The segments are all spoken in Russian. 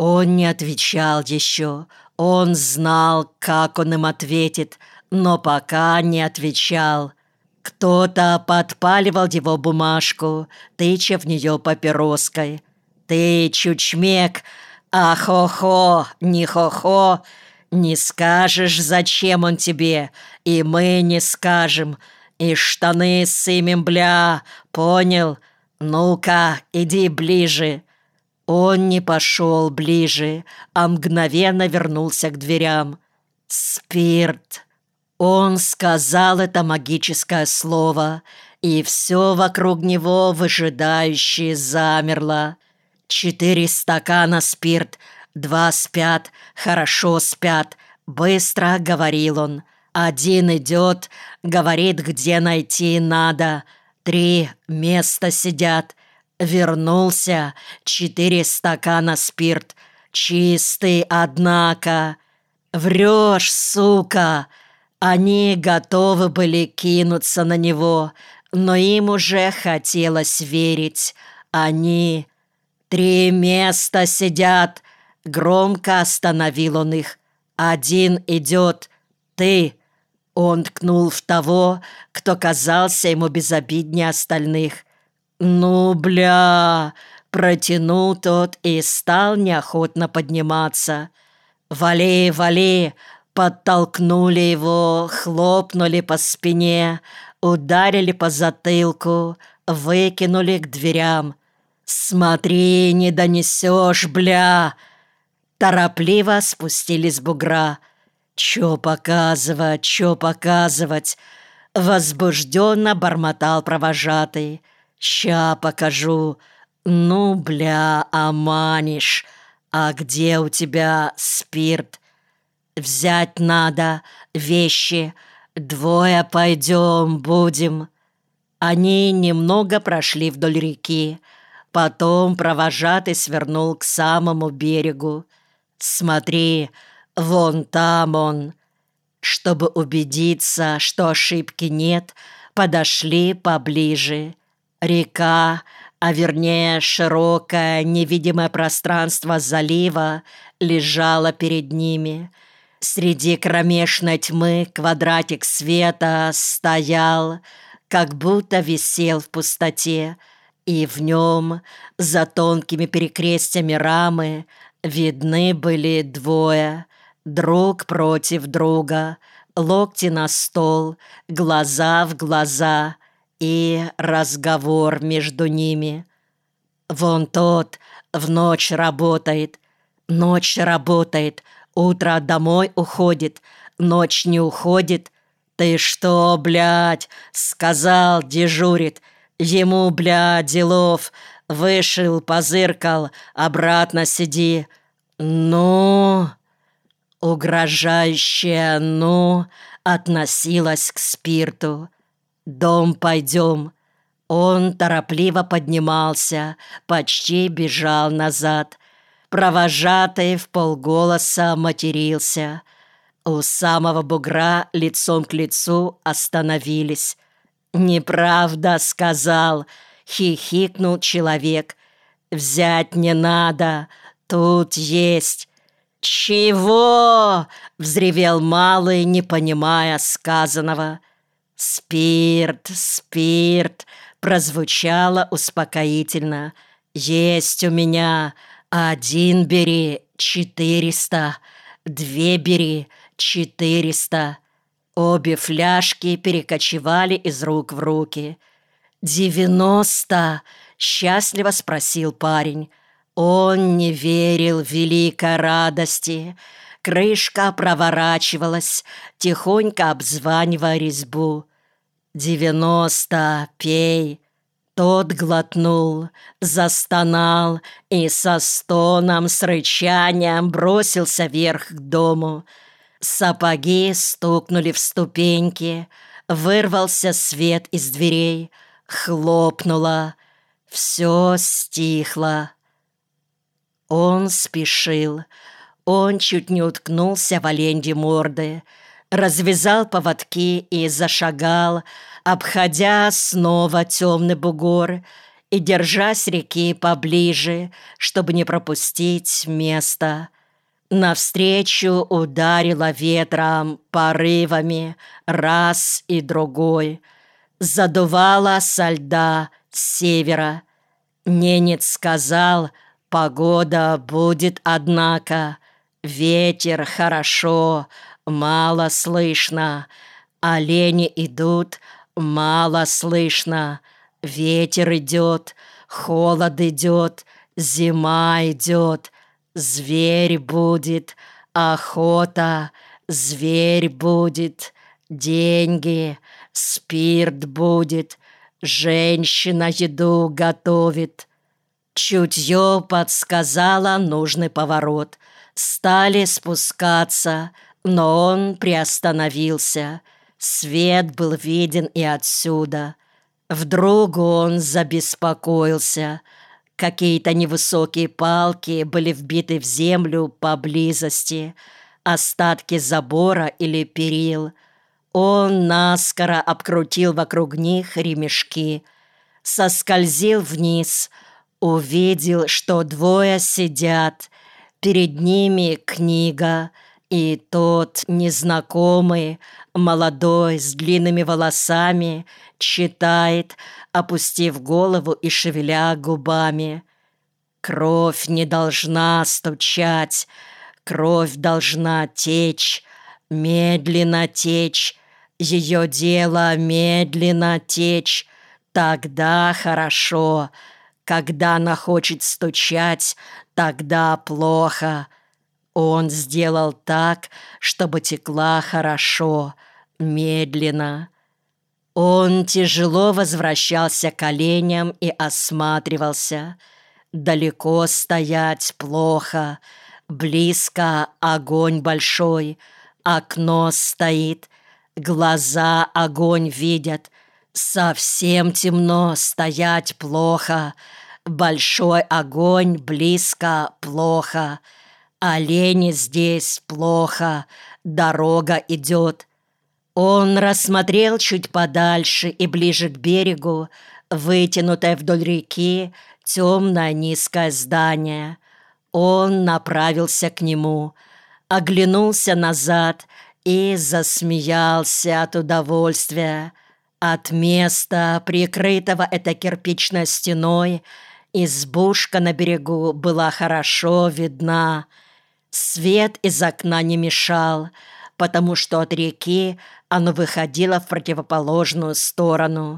Он не отвечал еще. Он знал, как он им ответит, но пока не отвечал. Кто-то подпаливал его бумажку, тыча в нее папироской. «Ты, чучмек, а-хо-хо, не хо-хо, не скажешь, зачем он тебе, и мы не скажем, и штаны сымем, бля, понял? Ну-ка, иди ближе». Он не пошел ближе, а мгновенно вернулся к дверям. «Спирт». Он сказал это магическое слово, и все вокруг него выжидающе замерло. 4 стакана спирт, 2 спят, хорошо спят. Быстро говорил он. 1 идет, говорит, где найти надо. 3 места сидят. Вернулся, 4 стакана спирт. Чистый, однако. Врешь, сука. Они готовы были кинуться на него, но им уже хотелось верить. Они... 3 места сидят. Громко остановил он их. 1 идет. Ты. Он ткнул в того, кто казался ему безобиднее остальных. «Ну, бля!» — протянул тот и стал неохотно подниматься. «Вали, вали!» — подтолкнули его, хлопнули по спине, ударили по затылку, выкинули к дверям. «Смотри, не донесешь, бля!» Торопливо спустились с бугра. «Чё показывать, чё показывать?» Возбужденно бормотал провожатый. «Ща покажу. Ну, бля, обманешь. А где у тебя спирт? Взять надо вещи. 2 пойдем будем». Они немного прошли вдоль реки. Потом провожатый свернул к самому берегу. «Смотри, вон там он». Чтобы убедиться, что ошибки нет, подошли поближе. Река, а вернее широкое невидимое пространство залива, лежало перед ними. Среди кромешной тьмы квадратик света стоял, как будто висел в пустоте, и в нем, за тонкими перекрестьями рамы, видны были 2, друг против друга, локти на стол, глаза в глаза и разговор между ними. «Вон тот в ночь работает, утро домой уходит, ночь не уходит. Ты что, блядь, сказал, дежурит, ему, блядь, делов, вышел, позыркал, обратно сиди. Ну...» Угрожающее «ну» относилось к спирту. «Дом пойдем». Он торопливо поднимался, почти бежал назад. Провожатый вполголоса матерился. У самого бугра лицом к лицу остановились. «Неправда сказал», — хихикнул человек. «Взять не надо, тут есть». «Чего?» — взревел малый, не понимая сказанного. «Спирт, спирт!» — прозвучало успокоительно. «Есть у меня. 1 бери, 400. 2 бери, 400». Обе фляжки перекочевали из рук в руки. 90? — счастливо спросил парень. Он не верил в великой радости. Крышка проворачивалась, тихонько обзванивая резьбу. 90, пей. Тот глотнул, застонал и со стоном, с рычанием бросился вверх к дому. Сапоги стукнули в ступеньки, вырвался свет из дверей, хлопнуло. Все стихло. Он спешил. Он чуть не уткнулся в оленьи морды, развязал поводки и зашагал, обходя снова темный бугор, и, держась реки поближе, чтобы не пропустить место. Навстречу ударило ветром порывами раз и другой. Задувало со льда с севера. Ненец сказал: погода будет, однако. Ветер хорошо, мало слышно. Олени идут, мало слышно. Ветер идет, холод идет, зима идет. Зверь будет, охота, зверь будет, деньги, спирт будет, женщина еду готовит. Чутье подсказало нужный поворот. Стали спускаться, но он приостановился. Свет был виден и отсюда. Вдруг он забеспокоился. Какие-то невысокие палки были вбиты в землю поблизости, остатки забора или перил. Он наскоро обкрутил вокруг них ремешки, соскользил вниз, увидел, что двое сидят. Перед ними книга, и тот незнакомый, молодой, с длинными волосами, читает, опустив голову и шевеля губами. Кровь не должна стучать, кровь должна течь, медленно течь, ее дело медленно течь, тогда хорошо. Когда она хочет стучать, тогда плохо. Он сделал так, чтобы текла хорошо, медленно. Он тяжело возвращался к оленям и осматривался. Далеко стоять плохо, близко огонь большой, окно стоит, глаза огонь видят. Совсем темно, стоять плохо, большой огонь близко плохо. Олени здесь плохо, дорога идет. Он рассмотрел чуть подальше и ближе к берегу вытянутое вдоль реки темное низкое здание. Он направился к нему, оглянулся назад и засмеялся от удовольствия. От места, прикрытого этой кирпичной стеной, избушка на берегу была хорошо видна. Свет из окна не мешал, потому что от реки оно выходило в противоположную сторону.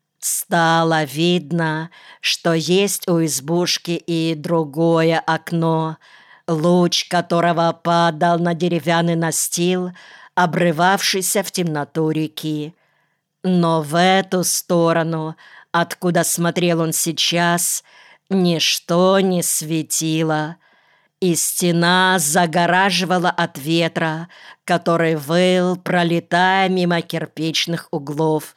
Стало видно, что есть у избушки и другое окно, луч которого падал на деревянный настил, обрывавшийся в темноту реки. Но в эту сторону, откуда смотрел он сейчас, ничто не светило, и стена загораживала от ветра, который выл, пролетая мимо кирпичных углов.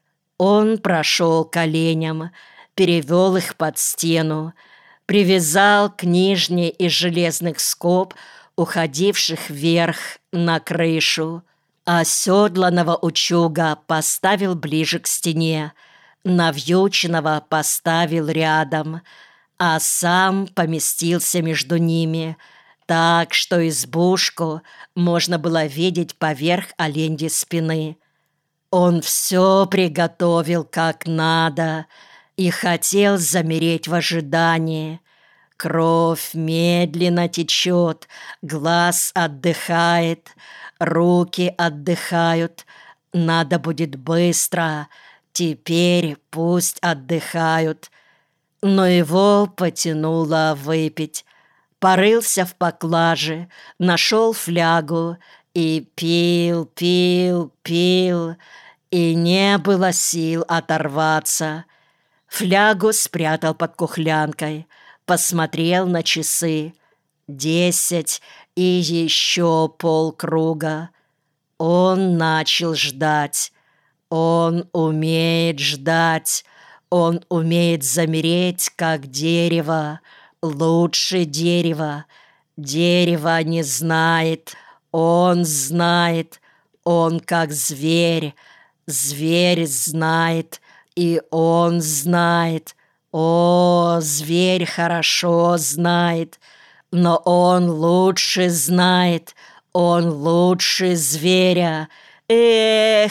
Он прошел к оленям, перевел их под стену, привязал к нижней из железных скоб, уходивших вверх на крышу. Оседланного учуга поставил ближе к стене, навьюченного поставил рядом, а сам поместился между ними, так что избушку можно было видеть поверх оленьей спины. Он все приготовил как надо и хотел замереть в ожидании. Кровь медленно течет, глаз отдыхает, руки отдыхают. Надо будет быстро, теперь пусть отдыхают. Но его потянуло выпить. Порылся в поклаже, нашел флягу и пил, пил, пил, и не было сил оторваться. Флягу спрятал под кухлянкой, посмотрел на часы. 10 и еще полкруга. Он начал ждать. Он умеет ждать. Он умеет замереть, как дерево. Лучше дерева. Дерево не знает. Он знает. Он как зверь. Зверь знает. И он знает. О, зверь хорошо знает, но он лучше знает, он лучше зверя. Эх,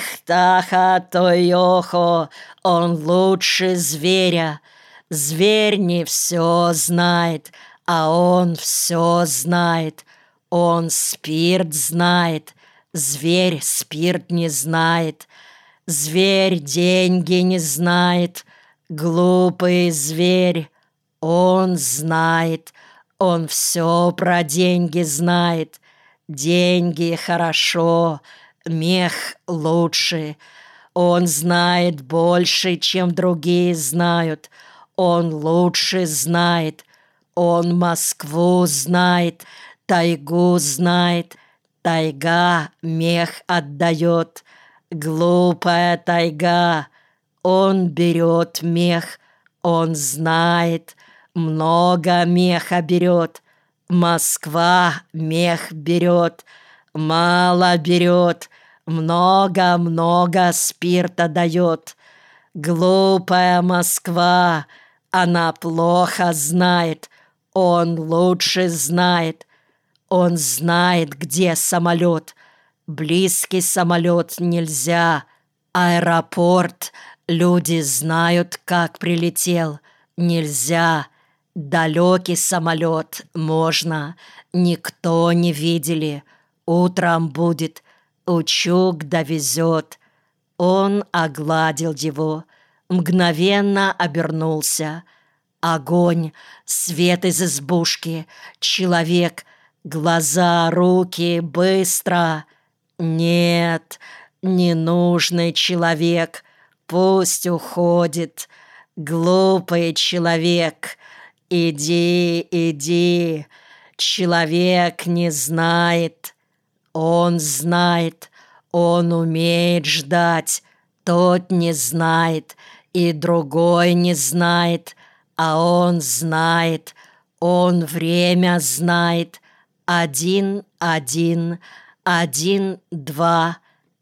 Таха-Тойохо, он лучше зверя. Зверь не все знает, а он все знает. Он спирт знает, зверь спирт не знает. Зверь деньги не знает, глупый зверь. Он знает, он все про деньги знает. Деньги хорошо, мех лучше. Он знает больше, чем другие знают. Он лучше знает. Он Москву знает, тайгу знает. Тайга мех отдает. Глупая тайга. Он берет мех, он знает, много меха берет. Москва мех берет, мало берет, много-много спирта дает. Глупая Москва, она плохо знает, он лучше знает. Он знает, где самолет. Близкий самолет нельзя. Аэропорт, люди знают, как прилетел. Нельзя. Далекий самолет можно. Никто не видели. Утром будет. Учук довезет. Он огладил его. Мгновенно обернулся. Огонь, свет из избушки, человек, глаза, руки, быстро. Нет, ненужный человек, пусть уходит. Глупый человек, иди, иди. Человек не знает. Он знает, он умеет ждать. Тот не знает, и другой не знает, а он знает, он время знает. 1, 1, 1, 2,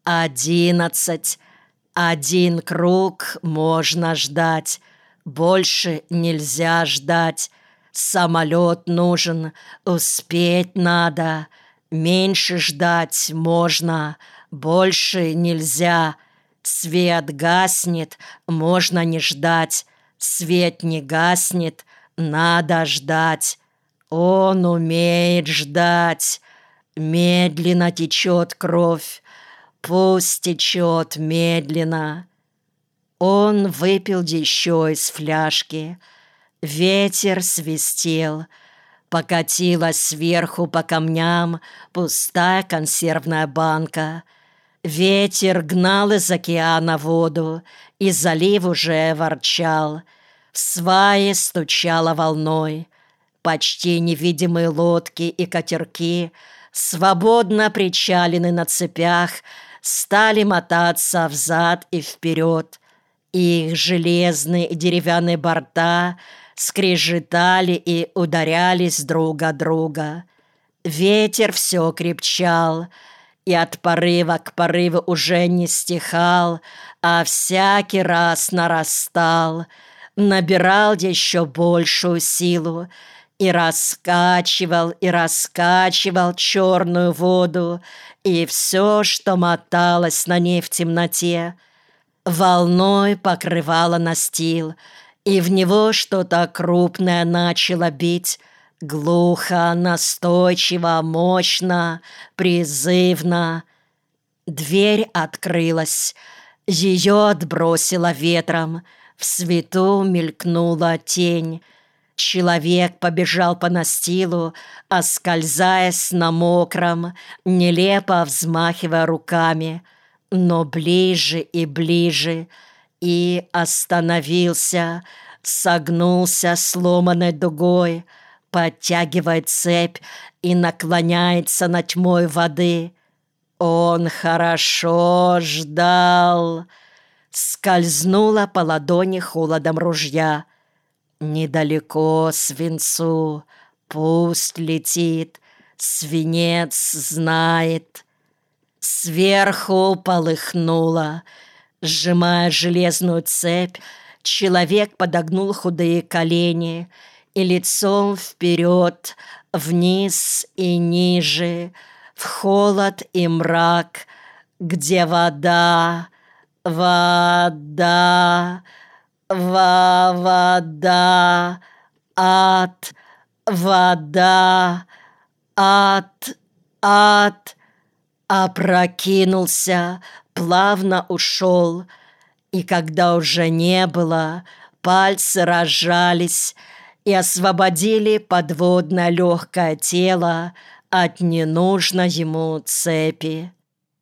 11. 1 круг можно ждать, больше нельзя ждать. Самолет нужен, успеть надо. Меньше ждать можно, больше нельзя. Свет гаснет, можно не ждать. Свет не гаснет, надо ждать. Он умеет ждать. Медленно течет кровь, пусть течет медленно. Он выпил еще из фляжки. Ветер свистел. Покатилась сверху по камням пустая консервная банка. Ветер гнал из океана воду, и залив уже ворчал. В сваи стучало волной. Почти невидимые лодки и катерки, свободно причалены на цепях, стали мотаться взад и вперед. Их железные и деревянные борта скрежетали и ударялись друг о друга. Ветер все крепчал, и от порыва к порыву уже не стихал, а всякий раз нарастал, набирал еще большую силу и раскачивал черную воду, и все, что моталось на ней в темноте, волной покрывало настил, и в него что-то крупное начало бить, глухо, настойчиво, мощно, призывно. Дверь открылась, ее отбросило ветром, в свету мелькнула тень. Человек побежал по настилу, оскользаясь на мокром, нелепо взмахивая руками, но ближе и ближе, и остановился, согнулся сломанной дугой, подтягивает цепь и наклоняется над тьмой воды. Он хорошо ждал. Скользнула по ладони холодом ружья. Недалеко свинцу, пусть летит, свинец знает. Сверху полыхнуло, сжимая железную цепь, Человек подогнул худые колени и лицом вперед, вниз и ниже, в холод и мрак, где вода, вода, вода, ад, вода, ад, ад, опрокинулся, плавно ушел, и когда уже не было, пальцы разжались и освободили подводное легкое тело от ненужной ему цепи.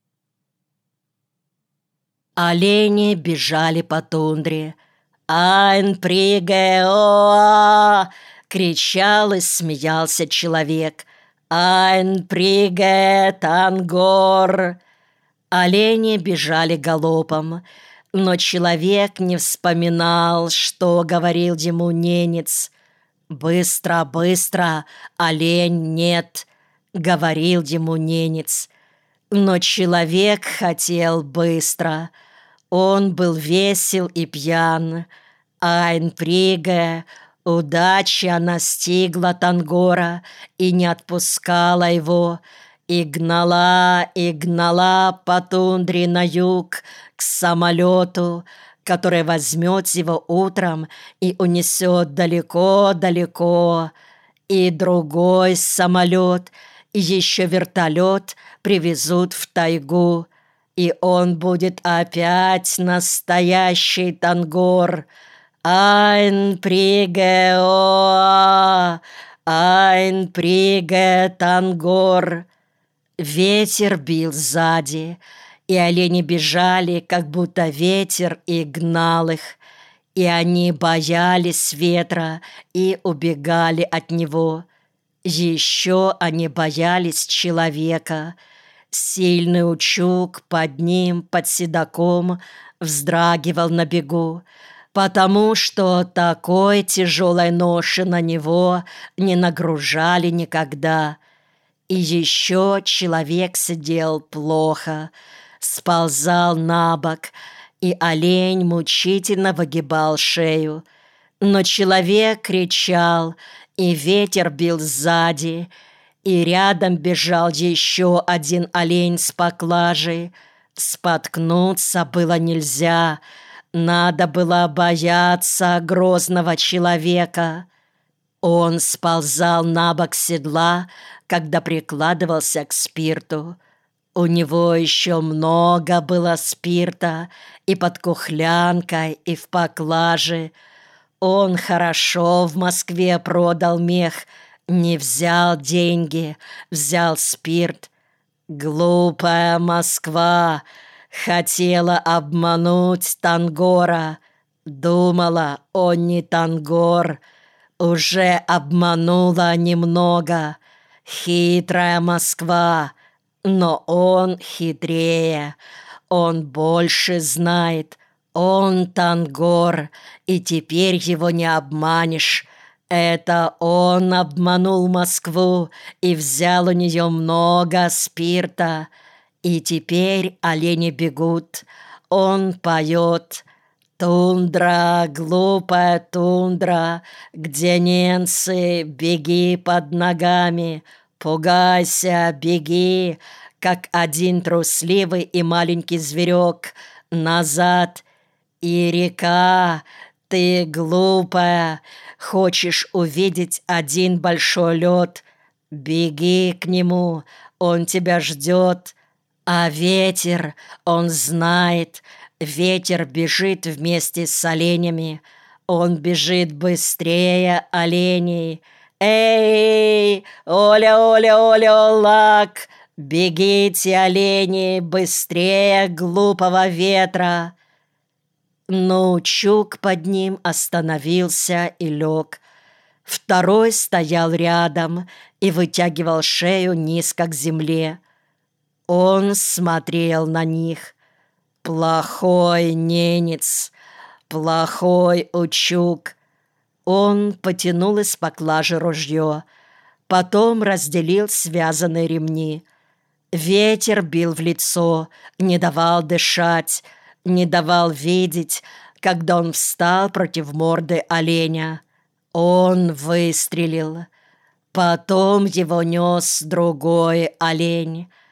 Олени бежали по тундре. «Айн приге оа!» — кричал и смеялся человек. «Айн приге тангор!» Олени бежали галопом, но человек не вспоминал, что говорил ему ненец. «Быстро, быстро, олень, нет!» — говорил ему ненец. Но человек хотел быстро. Он был весел и пьян. Айн приге, удача настигла Тангора и не отпускала его, и гнала по тундре на юг к самолету, который возьмет его утром и унесет далеко-далеко. И другой самолет, и еще вертолет привезут в тайгу, и он будет опять настоящий Тангор. Айн приге оа, айн приге Тангор. Ветер бил сзади, и олени бежали, как будто ветер и гнал их, и они боялись ветра и убегали от него. Еще они боялись человека. Сильный учук под ним, под седаком, вздрагивал на бегу, потому что такой тяжелой ноши на него не нагружали никогда. И еще человек сидел плохо, сползал на бок, и олень мучительно выгибал шею. Но человек кричал, и ветер бил сзади, и рядом бежал еще один олень с поклажей. Споткнуться было нельзя, надо было бояться грозного человека. Он сползал на бок седла, когда прикладывался к спирту. У него еще много было спирта и под кухлянкой, и в поклаже. Он хорошо в Москве продал мех, не взял деньги, взял спирт. Глупая Москва хотела обмануть Тангора. Думала, он не Тангор, уже обманула немного. Хитрая Москва, но он хитрее, он больше знает. Он Тангор, и теперь его не обманешь. Это он обманул Москву и взял у нее много спирта. И теперь олени бегут. Он поет: «Тундра, глупая тундра, где немцы, беги под ногами, пугайся, беги, как один трусливый и маленький зверек, назад». И река, ты глупая, хочешь увидеть один большой лед, беги к нему, он тебя ждет. А ветер, он знает, ветер бежит вместе с оленями, он бежит быстрее оленей. Эй, оля, оля, оля, олак, бегите, олени, быстрее глупого ветра. Но учук под ним остановился и лег. Второй стоял рядом и вытягивал шею низко к земле. Он смотрел на них. Плохой ненец, плохой учук. Он потянул из поклажи ружье, потом разделил связанные ремни. Ветер бил в лицо, не давал дышать, не давал видеть, когда он встал против морды оленя. Он выстрелил. Потом его нес другой олень.